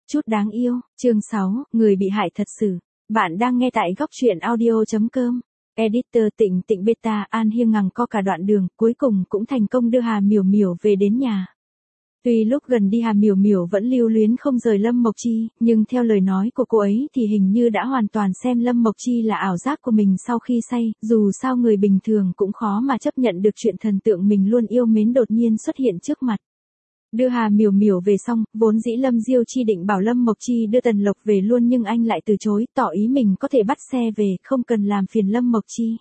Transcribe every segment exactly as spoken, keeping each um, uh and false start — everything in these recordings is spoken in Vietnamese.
Chút đáng yêu, chương sáu, người bị hại thật sự. Bạn đang nghe tại góc truyện audio.com. Editor Tịnh Tịnh Beta An Hiêng ngằng co cả đoạn đường, cuối cùng cũng thành công đưa Hà Miểu Miểu về đến nhà. Tuy lúc gần đi Hà Miểu Miểu vẫn lưu luyến không rời Lâm Mộc Chi, nhưng theo lời nói của cô ấy thì hình như đã hoàn toàn xem Lâm Mộc Chi là ảo giác của mình sau khi say, dù sao người bình thường cũng khó mà chấp nhận được chuyện thần tượng mình luôn yêu mến đột nhiên xuất hiện trước mặt. Đưa Hà Miểu Miểu về xong, vốn dĩ Lâm Diêu Chi định bảo Lâm Mộc Chi đưa Tần Lộc về luôn nhưng anh lại từ chối, tỏ ý mình có thể bắt xe về, không cần làm phiền Lâm Mộc Chi.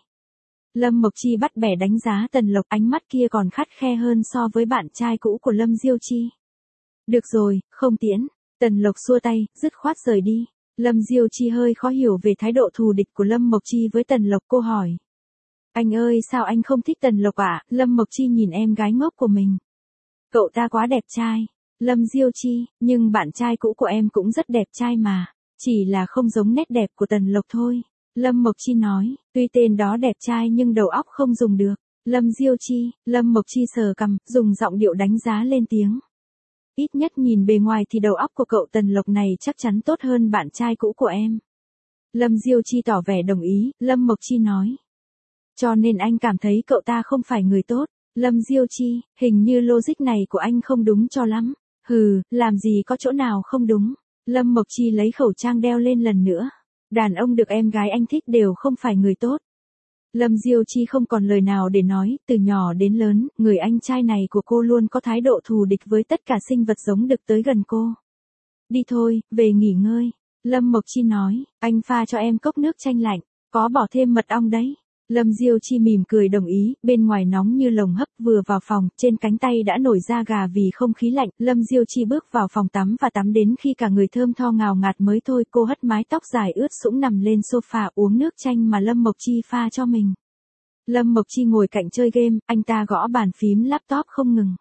Lâm Mộc Chi bắt bẻ đánh giá Tần Lộc, ánh mắt kia còn khắt khe hơn so với bạn trai cũ của Lâm Diêu Chi. Được rồi, không tiễn. Tần Lộc xua tay, dứt khoát rời đi. Lâm Diêu Chi hơi khó hiểu về thái độ thù địch của Lâm Mộc Chi với Tần Lộc, cô hỏi. Anh ơi, sao anh không thích Tần Lộc ạ? À? Lâm Mộc Chi nhìn em gái ngốc của mình. Cậu ta quá đẹp trai. Lâm Diêu Chi, nhưng bạn trai cũ của em cũng rất đẹp trai mà. Chỉ là không giống nét đẹp của Tần Lộc thôi. Lâm Mộc Chi nói, tuy tên đó đẹp trai nhưng đầu óc không dùng được. Lâm Diêu Chi, Lâm Mộc Chi sờ cằm, dùng giọng điệu đánh giá lên tiếng. Ít nhất nhìn bề ngoài thì đầu óc của cậu Tần Lộc này chắc chắn tốt hơn bạn trai cũ của em. Lâm Diêu Chi tỏ vẻ đồng ý, Lâm Mộc Chi nói. Cho nên anh cảm thấy cậu ta không phải người tốt. Lâm Diêu Chi, hình như logic này của anh không đúng cho lắm. Hừ, làm gì có chỗ nào không đúng. Lâm Mộc Chi lấy khẩu trang đeo lên lần nữa. Đàn ông được em gái anh thích đều không phải người tốt. Lâm Diêu Chi không còn lời nào để nói, từ nhỏ đến lớn, người anh trai này của cô luôn có thái độ thù địch với tất cả sinh vật giống được tới gần cô. Đi thôi, về nghỉ ngơi. Lâm Mộc Chi nói, anh pha cho em cốc nước chanh lạnh, có bỏ thêm mật ong đấy. Lâm Diêu Chi mỉm cười đồng ý, bên ngoài nóng như lồng hấp, vừa vào phòng, trên cánh tay đã nổi da gà vì không khí lạnh. Lâm Diêu Chi bước vào phòng tắm và tắm đến khi cả người thơm tho ngào ngạt mới thôi, cô hất mái tóc dài ướt sũng nằm lên sofa uống nước chanh mà Lâm Mộc Chi pha cho mình. Lâm Mộc Chi ngồi cạnh chơi game, anh ta gõ bàn phím laptop không ngừng.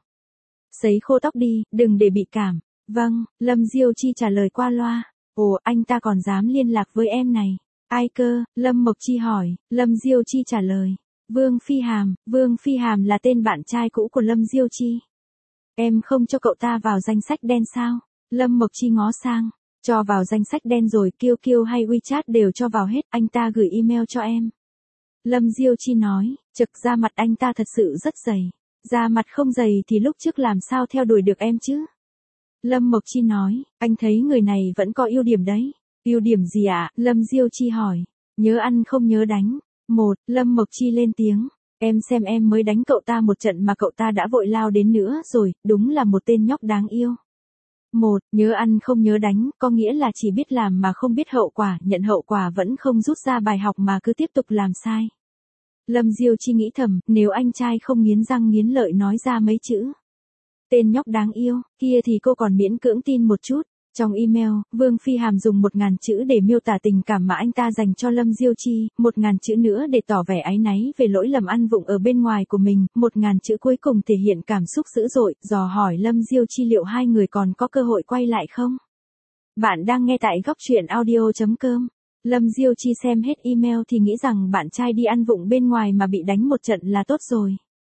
Sấy khô tóc đi, đừng để bị cảm. Vâng, Lâm Diêu Chi trả lời qua loa. Ồ, anh ta còn dám liên lạc với em này. Ai cơ? Lâm Mộc Chi hỏi. Lâm Diêu Chi trả lời. Vương Phi Hàm. Vương Phi Hàm là tên bạn trai cũ của Lâm Diêu Chi. Em không cho cậu ta vào danh sách đen sao? Lâm Mộc Chi ngó sang. Cho vào danh sách đen rồi, Q Q hay WeChat đều cho vào hết, anh ta gửi email cho em. Lâm Diêu Chi nói, trực ra mặt anh ta thật sự rất dày. Da mặt không dày thì lúc trước làm sao theo đuổi được em chứ? Lâm Mộc Chi nói, anh thấy người này vẫn có ưu điểm đấy. Ưu điểm gì ạ? À? Lâm Diêu Chi hỏi. Nhớ ăn không nhớ đánh. Một, Lâm Mộc Chi lên tiếng. Em xem em mới đánh cậu ta một trận mà cậu ta đã vội lao đến nữa rồi, đúng là một tên nhóc đáng yêu. Một, nhớ ăn không nhớ đánh, có nghĩa là chỉ biết làm mà không biết hậu quả, nhận hậu quả vẫn không rút ra bài học mà cứ tiếp tục làm sai. Lâm Diêu Chi nghĩ thầm, nếu anh trai không nghiến răng nghiến lợi nói ra mấy chữ. Tên nhóc đáng yêu, kia thì cô còn miễn cưỡng tin một chút. Trong email, Vương Phi Hàm dùng một ngàn chữ để miêu tả tình cảm mà anh ta dành cho Lâm Diêu Chi, một ngàn chữ nữa để tỏ vẻ áy náy về lỗi lầm ăn vụng ở bên ngoài của mình, một ngàn chữ cuối cùng thể hiện cảm xúc dữ dội, dò hỏi Lâm Diêu Chi liệu hai người còn có cơ hội quay lại không? Bạn đang nghe tại góc truyện audio.com. Lâm Diêu Chi xem hết email thì nghĩ rằng bạn trai đi ăn vụng bên ngoài mà bị đánh một trận là tốt rồi.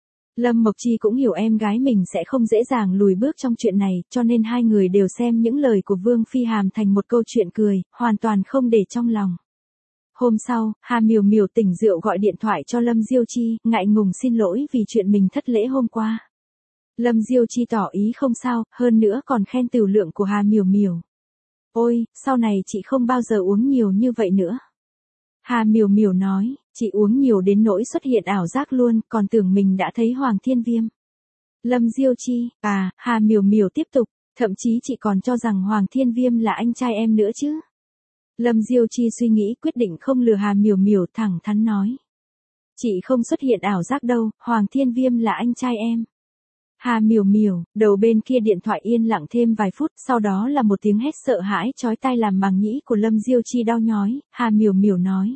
Lâm Mộc Chi cũng hiểu em gái mình sẽ không dễ dàng lùi bước trong chuyện này, cho nên hai người đều xem những lời của Vương Phi Hàm thành một câu chuyện cười, hoàn toàn không để trong lòng. Hôm sau, Hà Miểu Miểu tỉnh rượu gọi điện thoại cho Lâm Diêu Chi, ngại ngùng xin lỗi vì chuyện mình thất lễ hôm qua. Lâm Diêu Chi tỏ ý không sao, hơn nữa còn khen tửu lượng của Hà Miểu Miểu. Ôi, sau này chị không bao giờ uống nhiều như vậy nữa. Hà Miểu Miểu nói, chị uống nhiều đến nỗi xuất hiện ảo giác luôn, còn tưởng mình đã thấy Hoàng Thiên Viêm. Lâm Diêu Chi, à, Hà Miểu Miểu tiếp tục, thậm chí chị còn cho rằng Hoàng Thiên Viêm là anh trai em nữa chứ. Lâm Diêu Chi suy nghĩ quyết định không lừa Hà Miểu Miểu, thẳng thắn nói. Chị không xuất hiện ảo giác đâu, Hoàng Thiên Viêm là anh trai em. Hà Miểu Miểu, đầu bên kia điện thoại yên lặng thêm vài phút, sau đó là một tiếng hét sợ hãi chói tai làm màng nhĩ của Lâm Diêu Chi đau nhói, Hà Miểu Miểu nói.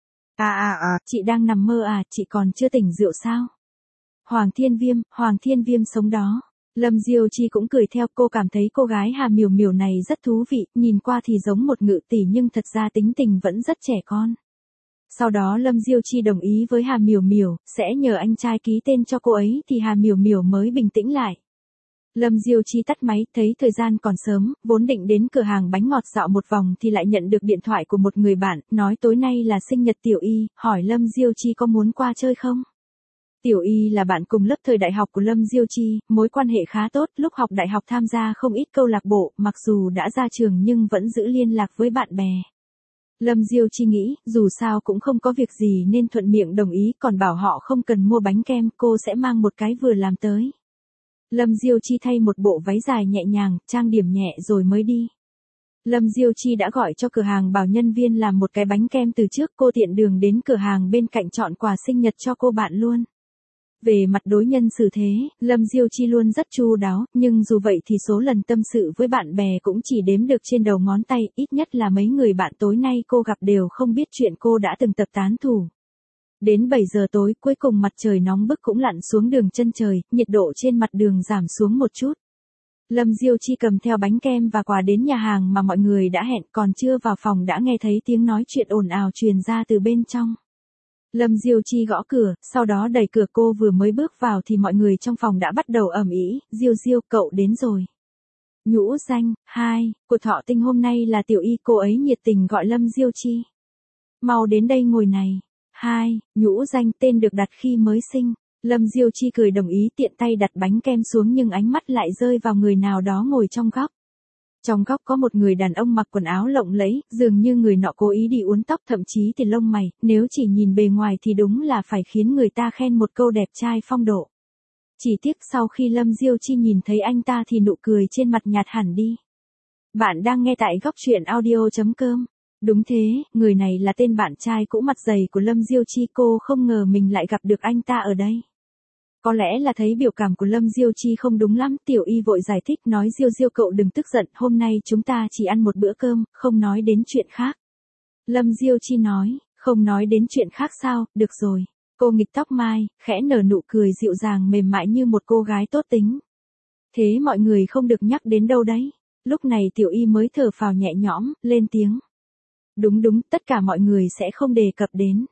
À à à, chị đang nằm mơ à, chị còn chưa tỉnh rượu sao? Hoàng Thiên Viêm, Hoàng Thiên Viêm sống đó. Lâm Diêu Chi cũng cười theo, cô cảm thấy cô gái Hà Miểu Miểu này rất thú vị, nhìn qua thì giống một ngự tỷ nhưng thật ra tính tình vẫn rất trẻ con. Sau đó Lâm Diêu Chi đồng ý với Hà Miểu Miểu, sẽ nhờ anh trai ký tên cho cô ấy thì Hà Miểu Miểu mới bình tĩnh lại. Lâm Diêu Chi tắt máy, thấy thời gian còn sớm, vốn định đến cửa hàng bánh ngọt dạo một vòng thì lại nhận được điện thoại của một người bạn, nói tối nay là sinh nhật Tiểu Y, hỏi Lâm Diêu Chi có muốn qua chơi không? Tiểu Y là bạn cùng lớp thời đại học của Lâm Diêu Chi, mối quan hệ khá tốt, lúc học đại học tham gia không ít câu lạc bộ, mặc dù đã ra trường nhưng vẫn giữ liên lạc với bạn bè. Lâm Diêu Chi nghĩ, dù sao cũng không có việc gì nên thuận miệng đồng ý, còn bảo họ không cần mua bánh kem, cô sẽ mang một cái vừa làm tới. Lâm Diêu Chi thay một bộ váy dài nhẹ nhàng, trang điểm nhẹ rồi mới đi. Lâm Diêu Chi đã gọi cho cửa hàng bảo nhân viên làm một cái bánh kem từ trước, cô tiện đường đến cửa hàng bên cạnh chọn quà sinh nhật cho cô bạn luôn. Về mặt đối nhân xử thế, Lâm Diêu Chi luôn rất chu đáo, nhưng dù vậy thì số lần tâm sự với bạn bè cũng chỉ đếm được trên đầu ngón tay, ít nhất là mấy người bạn tối nay cô gặp đều không biết chuyện cô đã từng tập tán thủ. Đến bảy giờ tối, cuối cùng mặt trời nóng bức cũng lặn xuống đường chân trời, nhiệt độ trên mặt đường giảm xuống một chút. Lâm Diêu Chi cầm theo bánh kem và quà đến nhà hàng mà mọi người đã hẹn, còn chưa vào phòng đã nghe thấy tiếng nói chuyện ồn ào truyền ra từ bên trong. Lâm Diêu Chi gõ cửa, sau đó đẩy cửa, cô vừa mới bước vào thì mọi người trong phòng đã bắt đầu ầm ĩ, Diêu Diêu, cậu đến rồi. Nhũ danh, hai, của thọ tinh hôm nay là Tiểu Y, cô ấy nhiệt tình gọi Lâm Diêu Chi. Mau đến đây ngồi này. Hai, nhũ danh tên được đặt khi mới sinh. Lâm Diêu Chi cười đồng ý, tiện tay đặt bánh kem xuống nhưng ánh mắt lại rơi vào người nào đó ngồi trong góc. Trong góc có một người đàn ông mặc quần áo lộng lẫy, dường như người nọ cố ý đi uốn tóc, thậm chí thì lông mày, nếu chỉ nhìn bề ngoài thì đúng là phải khiến người ta khen một câu đẹp trai phong độ. Chỉ tiếc sau khi Lâm Diêu Chi nhìn thấy anh ta thì nụ cười trên mặt nhạt hẳn đi. Bạn đang nghe tại góc truyện audio chấm com. Đúng thế, người này là tên bạn trai cũ mặt dày của Lâm Diêu Chi, cô không ngờ mình lại gặp được anh ta ở đây. Có lẽ là thấy biểu cảm của Lâm Diêu Chi không đúng lắm, Tiểu Y vội giải thích, nói Diêu Diêu cậu đừng tức giận, hôm nay chúng ta chỉ ăn một bữa cơm, không nói đến chuyện khác. Lâm Diêu Chi nói, không nói đến chuyện khác sao, được rồi. Cô nghịch tóc mai, khẽ nở nụ cười dịu dàng mềm mại như một cô gái tốt tính. Thế mọi người không được nhắc đến đâu đấy. Lúc này Tiểu Y mới thở phào nhẹ nhõm, lên tiếng. Đúng đúng, tất cả mọi người sẽ không đề cập đến.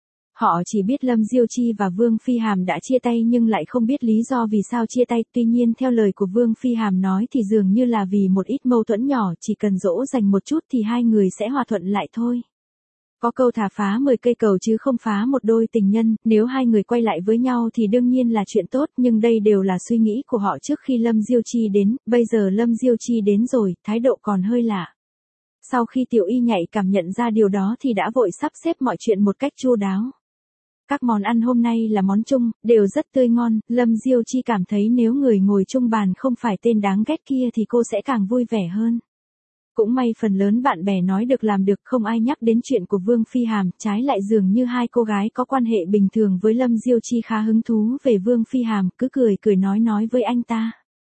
Họ chỉ biết Lâm Diêu Chi và Vương Phi Hàm đã chia tay nhưng lại không biết lý do vì sao chia tay, tuy nhiên theo lời của Vương Phi Hàm nói thì dường như là vì một ít mâu thuẫn nhỏ, chỉ cần dỗ dành một chút thì hai người sẽ hòa thuận lại thôi. Có câu thả phá mười cây cầu chứ không phá một đôi tình nhân, nếu hai người quay lại với nhau thì đương nhiên là chuyện tốt, nhưng đây đều là suy nghĩ của họ trước khi Lâm Diêu Chi đến, bây giờ Lâm Diêu Chi đến rồi, thái độ còn hơi lạ. Sau khi Tiểu Y nhạy cảm nhận ra điều đó thì đã vội sắp xếp mọi chuyện một cách chu đáo. Các món ăn hôm nay là món chung, đều rất tươi ngon, Lâm Diêu Chi cảm thấy nếu người ngồi chung bàn không phải tên đáng ghét kia thì cô sẽ càng vui vẻ hơn. Cũng may phần lớn bạn bè nói được làm được, không ai nhắc đến chuyện của Vương Phi Hàm, trái lại dường như hai cô gái có quan hệ bình thường với Lâm Diêu Chi khá hứng thú về Vương Phi Hàm, cứ cười cười nói nói với anh ta.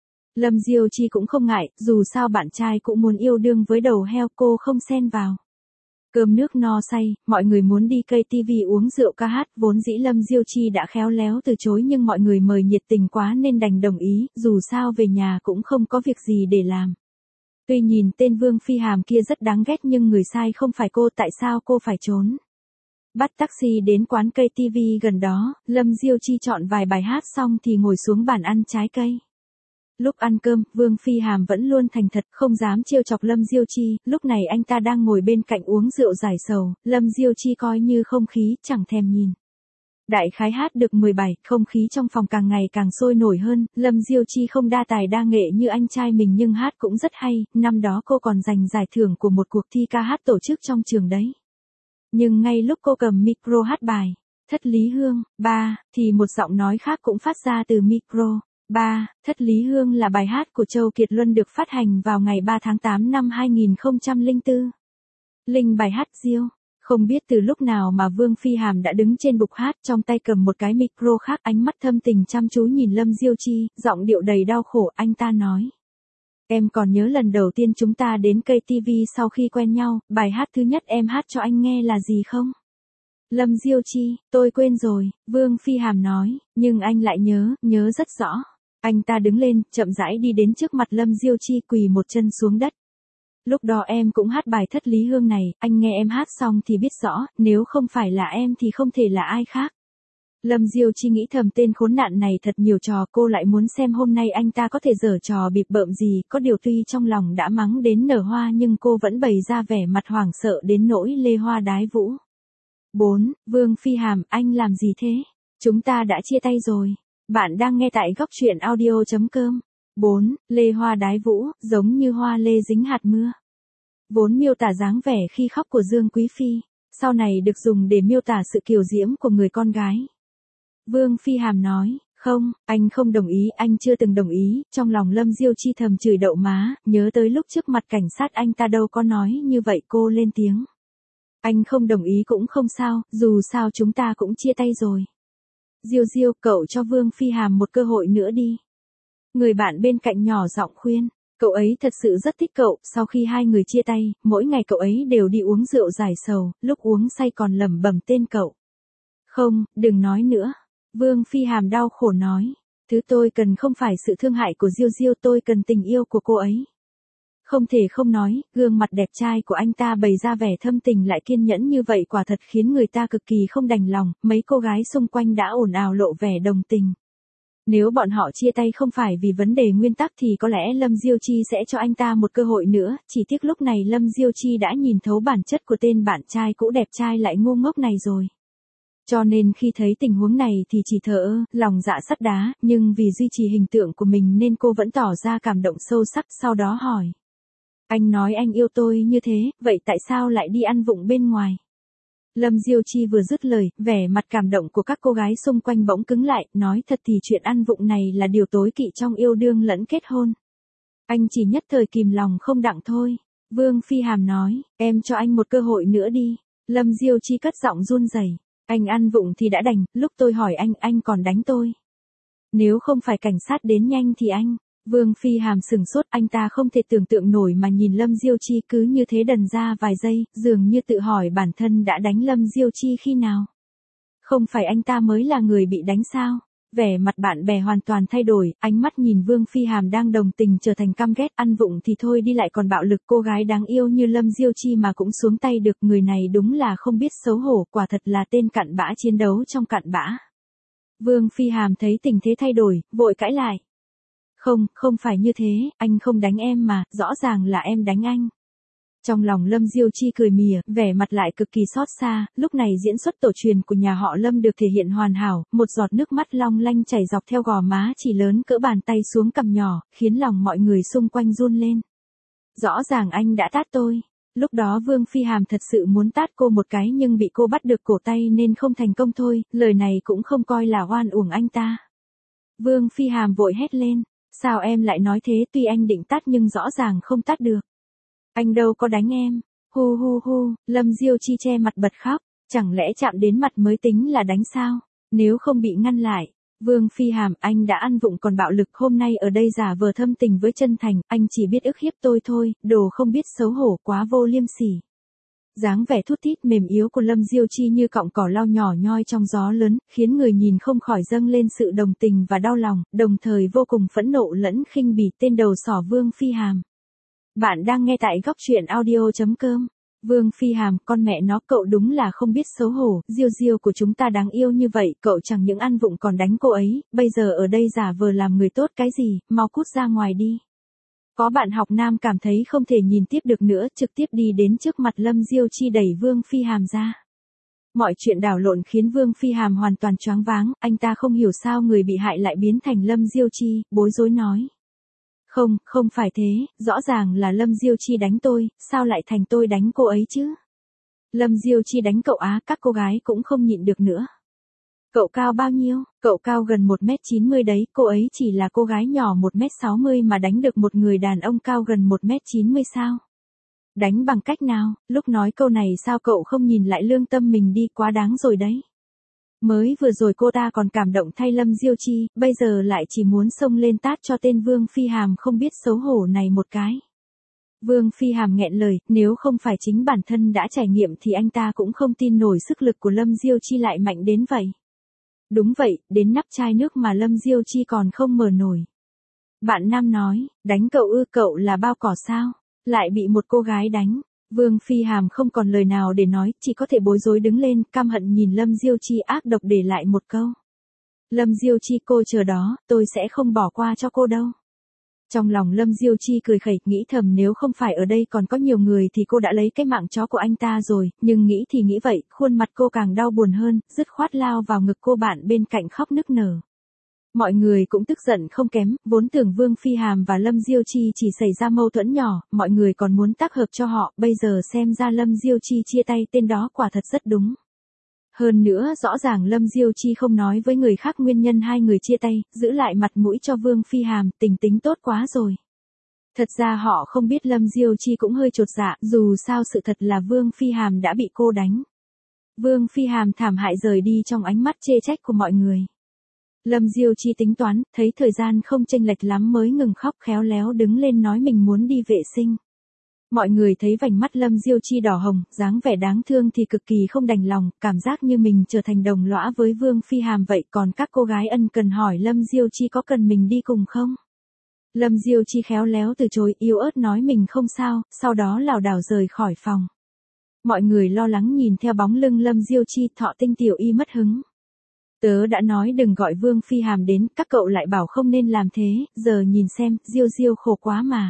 Lâm Diêu Chi cũng không ngại, dù sao bạn trai cũng muốn yêu đương với đầu heo, cô không xen vào. Cơm nước no say, mọi người muốn đi cây ti vi uống rượu ca hát, vốn dĩ Lâm Diêu Chi đã khéo léo từ chối nhưng mọi người mời nhiệt tình quá nên đành đồng ý, dù sao về nhà cũng không có việc gì để làm. Tuy nhìn tên Vương Phi Hàm kia rất đáng ghét nhưng người sai không phải cô, tại sao cô phải trốn? Bắt taxi đến quán cây ti vi gần đó, Lâm Diêu Chi chọn vài bài hát xong thì ngồi xuống bàn ăn trái cây. Lúc ăn cơm, Vương Phi Hàm vẫn luôn thành thật, không dám trêu chọc Lâm Diêu Chi, lúc này anh ta đang ngồi bên cạnh uống rượu giải sầu, Lâm Diêu Chi coi như không khí, chẳng thèm nhìn. Đại khái hát được mười bài, không khí trong phòng càng ngày càng sôi nổi hơn, Lâm Diêu Chi không đa tài đa nghệ như anh trai mình nhưng hát cũng rất hay, năm đó cô còn giành giải thưởng của một cuộc thi ca hát tổ chức trong trường đấy. Nhưng ngay lúc cô cầm micro hát bài Thất Lý Hương, ba, thì một giọng nói khác cũng phát ra từ micro. ba. Thất Lý Hương là bài hát của Châu Kiệt Luân được phát hành vào ngày ba tháng tám năm hai nghìn không trăm lẻ bốn. Linh bài hát Diêu. Không biết từ lúc nào mà Vương Phi Hàm đã đứng trên bục hát, trong tay cầm một cái micro khác, ánh mắt thâm tình chăm chú nhìn Lâm Diêu Chi, giọng điệu đầy đau khổ, anh ta nói. Em còn nhớ lần đầu tiên chúng ta đến cây ti vi sau khi quen nhau, bài hát thứ nhất em hát cho anh nghe là gì không? Lâm Diêu Chi, tôi quên rồi, Vương Phi Hàm nói, nhưng anh lại nhớ, nhớ rất rõ. Anh ta đứng lên, chậm rãi đi đến trước mặt Lâm Diêu Chi, quỳ một chân xuống đất. Lúc đó em cũng hát bài Thất Lý Hương này, anh nghe em hát xong thì biết rõ, nếu không phải là em thì không thể là ai khác. Lâm Diêu Chi nghĩ thầm tên khốn nạn này thật nhiều trò, cô lại muốn xem hôm nay anh ta có thể giở trò bịp bợm gì, có điều tuy trong lòng đã mắng đến nở hoa nhưng cô vẫn bày ra vẻ mặt hoảng sợ đến nỗi lê hoa đái vũ. bốn. Vương Phi Hàm, anh làm gì thế? Chúng ta đã chia tay rồi. Bạn đang nghe tại góc truyện audio chấm com. bốn. Lê hoa đái vũ, giống như hoa lê dính hạt mưa. Vốn miêu tả dáng vẻ khi khóc của Dương Quý Phi, sau này được dùng để miêu tả sự kiều diễm của người con gái. Vương Phi Hàm nói, không, anh không đồng ý, anh chưa từng đồng ý, trong lòng Lâm Diêu Chi thầm chửi đậu má, nhớ tới lúc trước mặt cảnh sát anh ta đâu có nói như vậy, cô lên tiếng. Anh không đồng ý cũng không sao, dù sao chúng ta cũng chia tay rồi. Diêu Diêu, cậu cho Vương Phi Hàm một cơ hội nữa đi. Người bạn bên cạnh nhỏ giọng khuyên, cậu ấy thật sự rất thích cậu, sau khi hai người chia tay, mỗi ngày cậu ấy đều đi uống rượu giải sầu, lúc uống say còn lẩm bẩm tên cậu. Không, đừng nói nữa. Vương Phi Hàm đau khổ nói, thứ tôi cần không phải sự thương hại của Diêu Diêu, tôi cần tình yêu của cô ấy. Không thể không nói, gương mặt đẹp trai của anh ta bày ra vẻ thâm tình lại kiên nhẫn như vậy quả thật khiến người ta cực kỳ không đành lòng, mấy cô gái xung quanh đã ồn ào lộ vẻ đồng tình. Nếu bọn họ chia tay không phải vì vấn đề nguyên tắc thì có lẽ Lâm Diêu Chi sẽ cho anh ta một cơ hội nữa, chỉ tiếc lúc này Lâm Diêu Chi đã nhìn thấu bản chất của tên bạn trai cũ đẹp trai lại ngu ngốc này rồi. Cho nên khi thấy tình huống này thì chỉ thở ơ, lòng dạ sắt đá, nhưng vì duy trì hình tượng của mình nên cô vẫn tỏ ra cảm động sâu sắc, sau đó hỏi. Anh nói anh yêu tôi như thế, vậy tại sao lại đi ăn vụng bên ngoài? Lâm Diêu Chi vừa dứt lời, vẻ mặt cảm động của các cô gái xung quanh bỗng cứng lại, nói thật thì chuyện ăn vụng này là điều tối kỵ trong yêu đương lẫn kết hôn. Anh chỉ nhất thời kìm lòng không đặng thôi. Vương Phi Hàm nói, em cho anh một cơ hội nữa đi. Lâm Diêu Chi cất giọng run rẩy. Anh ăn vụng thì đã đành, lúc tôi hỏi anh, anh còn đánh tôi. Nếu không phải cảnh sát đến nhanh thì anh... Vương Phi Hàm sừng sốt, anh ta không thể tưởng tượng nổi mà nhìn Lâm Diêu Chi cứ như thế đần ra vài giây, dường như tự hỏi bản thân đã đánh Lâm Diêu Chi khi nào. Không phải anh ta mới là người bị đánh sao? Vẻ mặt bạn bè hoàn toàn thay đổi, ánh mắt nhìn Vương Phi Hàm đang đồng tình trở thành căm ghét, ăn vụng thì thôi đi lại còn bạo lực cô gái đáng yêu như Lâm Diêu Chi mà cũng xuống tay được, người này đúng là không biết xấu hổ, quả thật là tên cặn bã chiến đấu trong cặn bã. Vương Phi Hàm thấy tình thế thay đổi, vội cãi lại. Không, không phải như thế, anh không đánh em mà, rõ ràng là em đánh anh. Trong lòng Lâm Diêu Chi cười mỉa, vẻ mặt lại cực kỳ xót xa, lúc này diễn xuất tổ truyền của nhà họ Lâm được thể hiện hoàn hảo, một giọt nước mắt long lanh chảy dọc theo gò má chỉ lớn cỡ bàn tay xuống cằm nhỏ, khiến lòng mọi người xung quanh run lên. Rõ ràng anh đã tát tôi. Lúc đó Vương Phi Hàm thật sự muốn tát cô một cái nhưng bị cô bắt được cổ tay nên không thành công thôi, lời này cũng không coi là oan uổng anh ta. Vương Phi Hàm vội hét lên. Sao em lại nói thế, tuy anh định tát nhưng rõ ràng không tát được. Anh đâu có đánh em. Hu hu hu, Lâm Diêu Chi che mặt bật khóc, chẳng lẽ chạm đến mặt mới tính là đánh sao? Nếu không bị ngăn lại. Vương Phi Hàm, anh đã ăn vụng còn bạo lực, hôm nay ở đây giả vờ thâm tình với chân thành, anh chỉ biết ức hiếp tôi thôi, đồ không biết xấu hổ, quá vô liêm sỉ. Dáng vẻ thút thít mềm yếu của Lâm Diêu Chi như cọng cỏ lau nhỏ nhoi trong gió lớn, khiến người nhìn không khỏi dâng lên sự đồng tình và đau lòng, đồng thời vô cùng phẫn nộ lẫn khinh bỉ tên đầu sỏ Vương Phi Hàm. Bạn đang nghe tại góc truyện audio chấm com. Vương Phi Hàm, con mẹ nó, cậu đúng là không biết xấu hổ, Diêu Diêu của chúng ta đáng yêu như vậy, cậu chẳng những ăn vụng còn đánh cô ấy, bây giờ ở đây giả vờ làm người tốt cái gì, mau cút ra ngoài đi. Có bạn học nam cảm thấy không thể nhìn tiếp được nữa, trực tiếp đi đến trước mặt Lâm Diêu Chi đẩy Vương Phi Hàm ra. Mọi chuyện đảo lộn khiến Vương Phi Hàm hoàn toàn choáng váng, anh ta không hiểu sao người bị hại lại biến thành Lâm Diêu Chi, bối rối nói. Không, không phải thế, rõ ràng là Lâm Diêu Chi đánh tôi, sao lại thành tôi đánh cô ấy chứ? Lâm Diêu Chi đánh cậu á, các cô gái cũng không nhịn được nữa. Cậu cao bao nhiêu? Cậu cao gần một mét chín mươi đấy, cô ấy chỉ là cô gái nhỏ một mét sáu mươi mà đánh được một người đàn ông cao gần một mét chín mươi sao? Đánh bằng cách nào? Lúc nói câu này sao cậu không nhìn lại lương tâm mình đi, quá đáng rồi đấy. Mới vừa rồi cô ta còn cảm động thay Lâm Diêu Chi, bây giờ lại chỉ muốn xông lên tát cho tên Vương Phi Hàm không biết xấu hổ này một cái. Vương Phi Hàm nghẹn lời, nếu không phải chính bản thân đã trải nghiệm thì anh ta cũng không tin nổi sức lực của Lâm Diêu Chi lại mạnh đến vậy. Đúng vậy, đến nắp chai nước mà Lâm Diêu Chi còn không mở nổi. Bạn nam nói, đánh cậu ư, cậu là bao cỏ sao? Lại bị một cô gái đánh. Vương Phi Hàm không còn lời nào để nói, chỉ có thể bối rối đứng lên, căm hận nhìn Lâm Diêu Chi ác độc để lại một câu. Lâm Diêu Chi cô chờ đó, tôi sẽ không bỏ qua cho cô đâu. Trong lòng Lâm Diêu Chi cười khẩy, nghĩ thầm nếu không phải ở đây còn có nhiều người thì cô đã lấy cái mạng chó của anh ta rồi, nhưng nghĩ thì nghĩ vậy, khuôn mặt cô càng đau buồn hơn, dứt khoát lao vào ngực cô bạn bên cạnh khóc nức nở. Mọi người cũng tức giận không kém, vốn tưởng Vương Phi Hàm và Lâm Diêu Chi chỉ xảy ra mâu thuẫn nhỏ, mọi người còn muốn tác hợp cho họ, bây giờ xem ra Lâm Diêu Chi chia tay tên đó quả thật rất đúng. Hơn nữa rõ ràng Lâm Diêu Chi không nói với người khác nguyên nhân hai người chia tay, giữ lại mặt mũi cho Vương Phi Hàm, tình tính tốt quá rồi. Thật ra họ không biết Lâm Diêu Chi cũng hơi chột dạ, dù sao sự thật là Vương Phi Hàm đã bị cô đánh. Vương Phi Hàm thảm hại rời đi trong ánh mắt chê trách của mọi người. Lâm Diêu Chi tính toán, thấy thời gian không chênh lệch lắm mới ngừng khóc, khéo léo đứng lên nói mình muốn đi vệ sinh. Mọi người thấy vành mắt Lâm Diêu Chi đỏ hồng, dáng vẻ đáng thương thì cực kỳ không đành lòng, cảm giác như mình trở thành đồng lõa với Vương Phi Hàm vậy, còn các cô gái ân cần hỏi Lâm Diêu Chi có cần mình đi cùng không? Lâm Diêu Chi khéo léo từ chối, yếu ớt nói mình không sao, sau đó lảo đảo rời khỏi phòng. Mọi người lo lắng nhìn theo bóng lưng Lâm Diêu Chi, Thọ Tinh tiểu y mất hứng. Tớ đã nói đừng gọi Vương Phi Hàm đến, các cậu lại bảo không nên làm thế, giờ nhìn xem, Diêu Diêu khổ quá mà.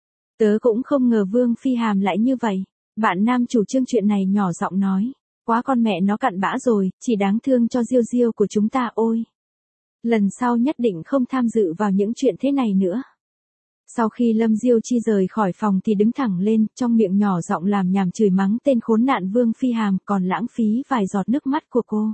Tớ cũng không ngờ Vương Phi Hàm lại như vậy. Bạn nam chủ trương chuyện này nhỏ giọng nói. Quá con mẹ nó cặn bã rồi, chỉ đáng thương cho Diêu Diêu của chúng ta ôi. Lần sau nhất định không tham dự vào những chuyện thế này nữa. Sau khi Lâm Diêu Chi rời khỏi phòng thì đứng thẳng lên, trong miệng nhỏ giọng làm nhảm chửi mắng tên khốn nạn Vương Phi Hàm, còn lãng phí vài giọt nước mắt của cô.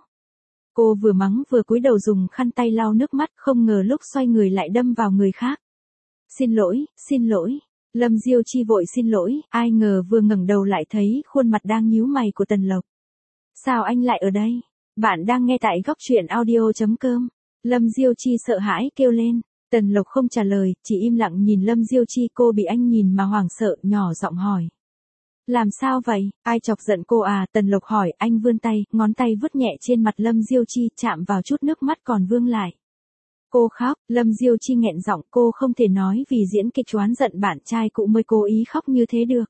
Cô vừa mắng vừa cúi đầu dùng khăn tay lau nước mắt, không ngờ lúc xoay người lại đâm vào người khác. Xin lỗi, xin lỗi. Lâm Diêu Chi vội xin lỗi, ai ngờ vừa ngẩng đầu lại thấy khuôn mặt đang nhíu mày của Tần Lộc. Sao anh lại ở đây? Bạn đang nghe tại góc truyện audio chấm com. Lâm Diêu Chi sợ hãi kêu lên. Tần Lộc không trả lời, chỉ im lặng nhìn Lâm Diêu Chi, cô bị anh nhìn mà hoảng sợ, nhỏ giọng hỏi. Làm sao vậy, ai chọc giận cô à? Tần Lộc hỏi, anh vươn tay, ngón tay vứt nhẹ trên mặt Lâm Diêu Chi, chạm vào chút nước mắt còn vương lại. Cô khóc, Lâm Diêu Chi nghẹn giọng, cô không thể nói vì diễn kịch choán giận bạn trai cũ mới cố ý khóc như thế được.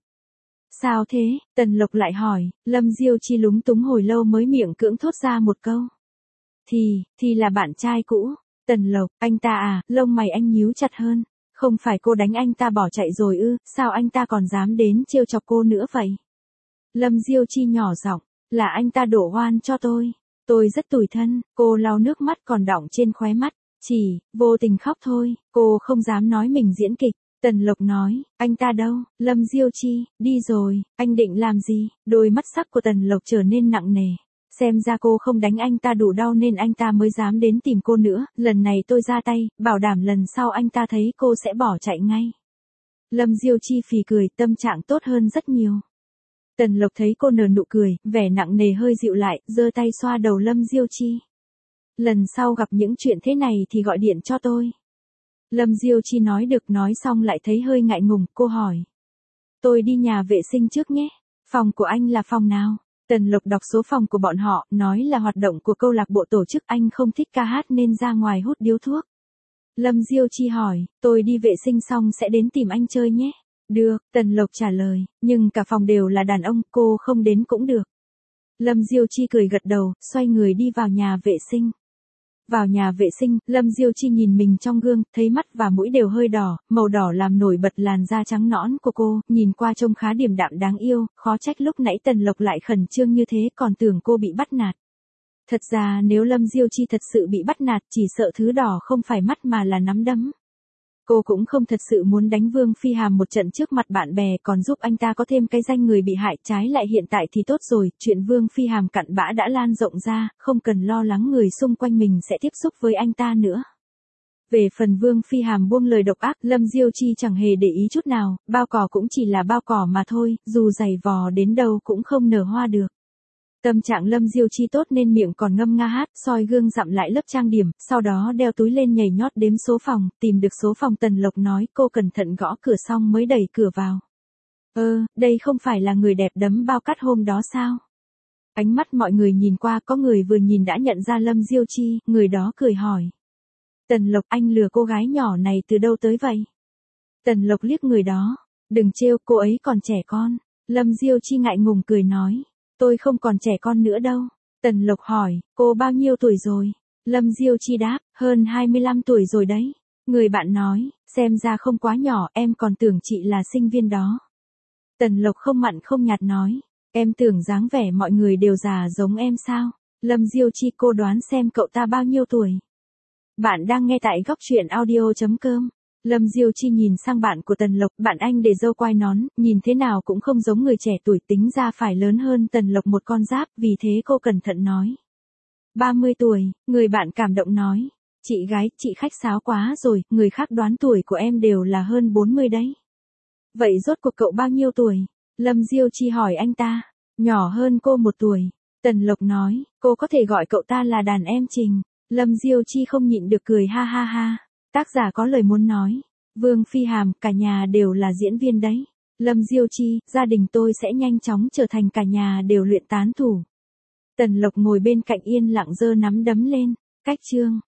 Sao thế? Tần Lộc lại hỏi, Lâm Diêu Chi lúng túng hồi lâu mới miệng cưỡng thốt ra một câu. Thì, thì là bạn trai cũ. Tần Lộc, anh ta à? Lông mày anh nhíu chặt hơn. Không phải cô đánh anh ta bỏ chạy rồi ư, sao anh ta còn dám đến trêu chọc cô nữa vậy? Lâm Diêu Chi nhỏ giọng, là anh ta đổ oan cho tôi. Tôi rất tủi thân, cô lau nước mắt còn đọng trên khóe mắt. Chỉ, vô tình khóc thôi, cô không dám nói mình diễn kịch. Tần Lộc nói, anh ta đâu? Lâm Diêu Chi, đi rồi, anh định làm gì? Đôi mắt sắc của Tần Lộc trở nên nặng nề. Xem ra cô không đánh anh ta đủ đau nên anh ta mới dám đến tìm cô nữa, lần này tôi ra tay, bảo đảm lần sau anh ta thấy cô sẽ bỏ chạy ngay. Lâm Diêu Chi phì cười, tâm trạng tốt hơn rất nhiều. Tần Lộc thấy cô nở nụ cười, vẻ nặng nề hơi dịu lại, giơ tay xoa đầu Lâm Diêu Chi. Lần sau gặp những chuyện thế này thì gọi điện cho tôi. Lâm Diêu Chi nói được, nói xong lại thấy hơi ngại ngùng, cô hỏi. Tôi đi nhà vệ sinh trước nhé, phòng của anh là phòng nào? Tần Lộc đọc số phòng của bọn họ, nói là hoạt động của câu lạc bộ tổ chức, anh không thích ca hát nên ra ngoài hút điếu thuốc. Lâm Diêu Chi hỏi, tôi đi vệ sinh xong sẽ đến tìm anh chơi nhé. Được, Tần Lộc trả lời, nhưng cả phòng đều là đàn ông, cô không đến cũng được. Lâm Diêu Chi cười gật đầu, xoay người đi vào nhà vệ sinh. Vào nhà vệ sinh, Lâm Diêu Chi nhìn mình trong gương, thấy mắt và mũi đều hơi đỏ, màu đỏ làm nổi bật làn da trắng nõn của cô, nhìn qua trông khá điềm đạm đáng yêu, khó trách lúc nãy Tần Lộc lại khẩn trương như thế, còn tưởng cô bị bắt nạt. Thật ra nếu Lâm Diêu Chi thật sự bị bắt nạt, chỉ sợ thứ đỏ không phải mắt mà là nắm đấm. Cô cũng không thật sự muốn đánh Vương Phi Hàm một trận trước mặt bạn bè, còn giúp anh ta có thêm cái danh người bị hại, trái lại hiện tại thì tốt rồi, chuyện Vương Phi Hàm cặn bã đã lan rộng ra, không cần lo lắng người xung quanh mình sẽ tiếp xúc với anh ta nữa. Về phần Vương Phi Hàm buông lời độc ác, Lâm Diêu Chi chẳng hề để ý chút nào, bao cỏ cũng chỉ là bao cỏ mà thôi, dù dày vò đến đâu cũng không nở hoa được. Tâm trạng Lâm Diêu Chi tốt nên miệng còn ngâm nga hát, soi gương dặm lại lớp trang điểm, sau đó đeo túi lên nhảy nhót đếm số phòng, tìm được số phòng Tần Lộc nói, cô cẩn thận gõ cửa xong mới đẩy cửa vào. Ơ, đây không phải là người đẹp đấm bao cát hôm đó sao? Ánh mắt mọi người nhìn qua, có người vừa nhìn đã nhận ra Lâm Diêu Chi, người đó cười hỏi. Tần Lộc, anh lừa cô gái nhỏ này từ đâu tới vậy? Tần Lộc liếc người đó, đừng trêu, cô ấy còn trẻ con. Lâm Diêu Chi ngại ngùng cười nói. Tôi không còn trẻ con nữa đâu. Tần Lộc hỏi, cô bao nhiêu tuổi rồi? Lâm Diêu Chi đáp, hơn hai mươi lăm tuổi rồi đấy. Người bạn nói, xem ra không quá nhỏ, em còn tưởng chị là sinh viên đó. Tần Lộc không mặn không nhạt nói, em tưởng dáng vẻ mọi người đều già giống em sao? Lâm Diêu Chi, cô đoán xem cậu ta bao nhiêu tuổi? Bạn đang nghe tại góc truyện audio.com. Lâm Diêu Chi nhìn sang bạn của Tần Lộc, bạn anh để râu quai nón, nhìn thế nào cũng không giống người trẻ tuổi, tính ra phải lớn hơn Tần Lộc một con giáp, vì thế cô cẩn thận nói. ba mươi tuổi, người bạn cảm động nói. Chị gái, chị khách sáo quá rồi, người khác đoán tuổi của em đều là hơn bốn mươi đấy. Vậy rốt cuộc cậu bao nhiêu tuổi? Lâm Diêu Chi hỏi anh ta. Nhỏ hơn cô một tuổi. Tần Lộc nói, cô có thể gọi cậu ta là đàn em Trình. Lâm Diêu Chi không nhịn được cười ha ha ha. Tác giả có lời muốn nói. Vương Phi Hàm, cả nhà đều là diễn viên đấy. Lâm Diêu Chi, gia đình tôi sẽ nhanh chóng trở thành cả nhà đều luyện tán thủ. Tần Lộc ngồi bên cạnh yên lặng giơ nắm đấm lên. Cách chương.